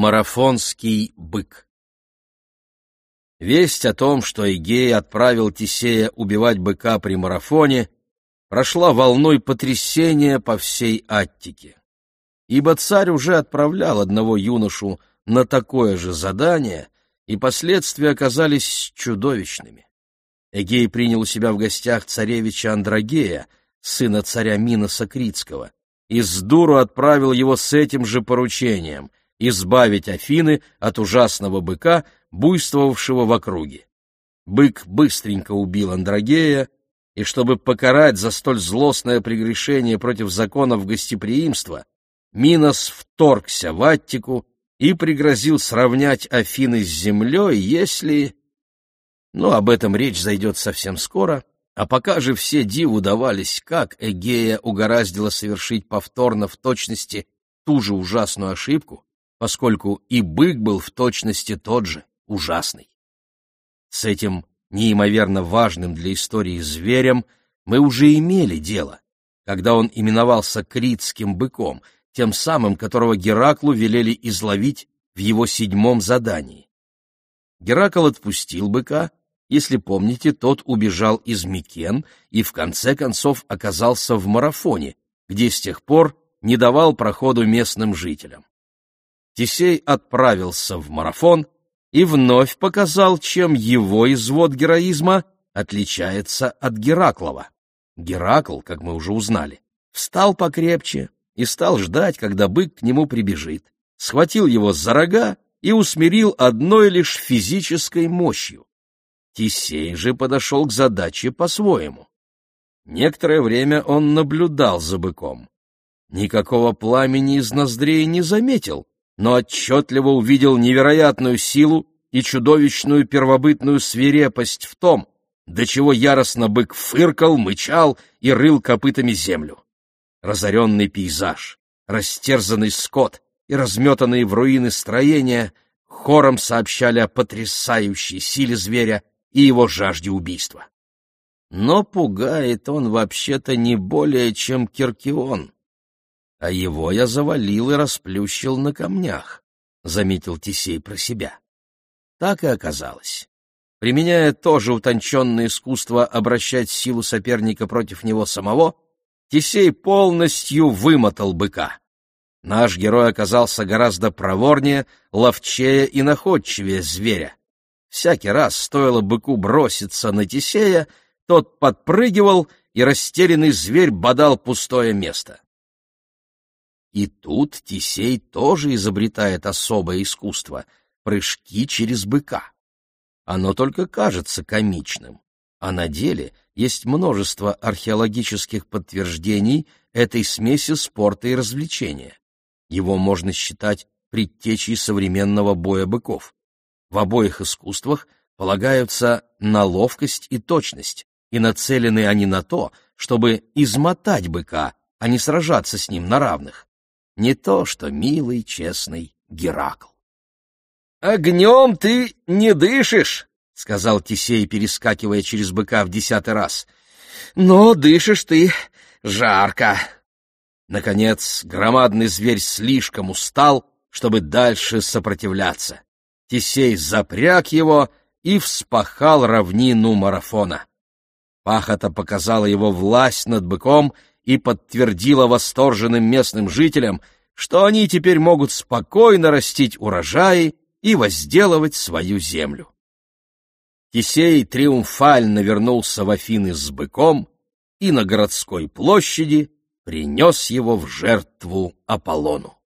Марафонский бык. Весть о том, что Эгей отправил Тисея убивать быка при Марафоне, прошла волной потрясения по всей Аттике. Ибо царь уже отправлял одного юношу на такое же задание, и последствия оказались чудовищными. Эгей принял у себя в гостях царевича Андрогея, сына царя Миноса Критского, и сдуру отправил его с этим же поручением — избавить Афины от ужасного быка, буйствовавшего в округе. Бык быстренько убил Андрогея, и чтобы покарать за столь злостное прегрешение против законов гостеприимства, Минос вторгся в Аттику и пригрозил сравнять Афины с землей, если... об этом речь зайдет совсем скоро, а пока же все диву давались, как Эгея угораздило совершить повторно в точности ту же ужасную ошибку, поскольку и бык был в точности тот же, ужасный. С этим неимоверно важным для истории зверем мы уже имели дело, когда он именовался критским быком, тем самым, которого Гераклу велели изловить в его 7-м задании. Геракл отпустил быка, если помните, тот убежал из Микен и в конце концов оказался в Марафоне, где с тех пор не давал проходу местным жителям. Тисей отправился в Марафон и вновь показал, чем его извод героизма отличается от Гераклова. Геракл, как мы уже узнали, встал покрепче и стал ждать, когда бык к нему прибежит, схватил его за рога и усмирил одной лишь физической мощью. Тисей же подошел к задаче по-своему. Некоторое время он наблюдал за быком. Никакого пламени из ноздрей не заметил, но отчетливо увидел невероятную силу и чудовищную первобытную свирепость в том, до чего яростно бык фыркал, мычал и рыл копытами землю. Разоренный пейзаж, растерзанный скот и разметанные в руины строения хором сообщали о потрясающей силе зверя и его жажде убийства. Но пугает он вообще-то не более, чем Киркион. А его я завалил и расплющил на камнях, — заметил Тисей про себя. Так и оказалось. Применяя то же утонченное искусство обращать силу соперника против него самого, Тисей полностью вымотал быка. Наш герой оказался гораздо проворнее, ловчее и находчивее зверя. Всякий раз стоило быку броситься на Тисея, тот подпрыгивал, и растерянный зверь бодал пустое место. И тут Тисей тоже изобретает особое искусство — прыжки через быка. Оно только кажется комичным, а на деле есть множество археологических подтверждений этой смеси спорта и развлечения. Его можно считать предтечей современного боя быков. В обоих искусствах полагаются на ловкость и точность, и нацелены они на то, чтобы измотать быка, а не сражаться с ним на равных. Не то что милый, честный Геракл. «Огнем ты не дышишь», — сказал Тисей, перескакивая через быка в 10-й раз. «Но дышишь ты жарко». Наконец, громадный зверь слишком устал, чтобы дальше сопротивляться. Тисей запряг его и вспахал равнину Марафона. Пахота показала его власть над быком и подтвердила восторженным местным жителям, что они теперь могут спокойно растить урожаи и возделывать свою землю. Тисей триумфально вернулся в Афины с быком и на городской площади принес его в жертву Аполлону.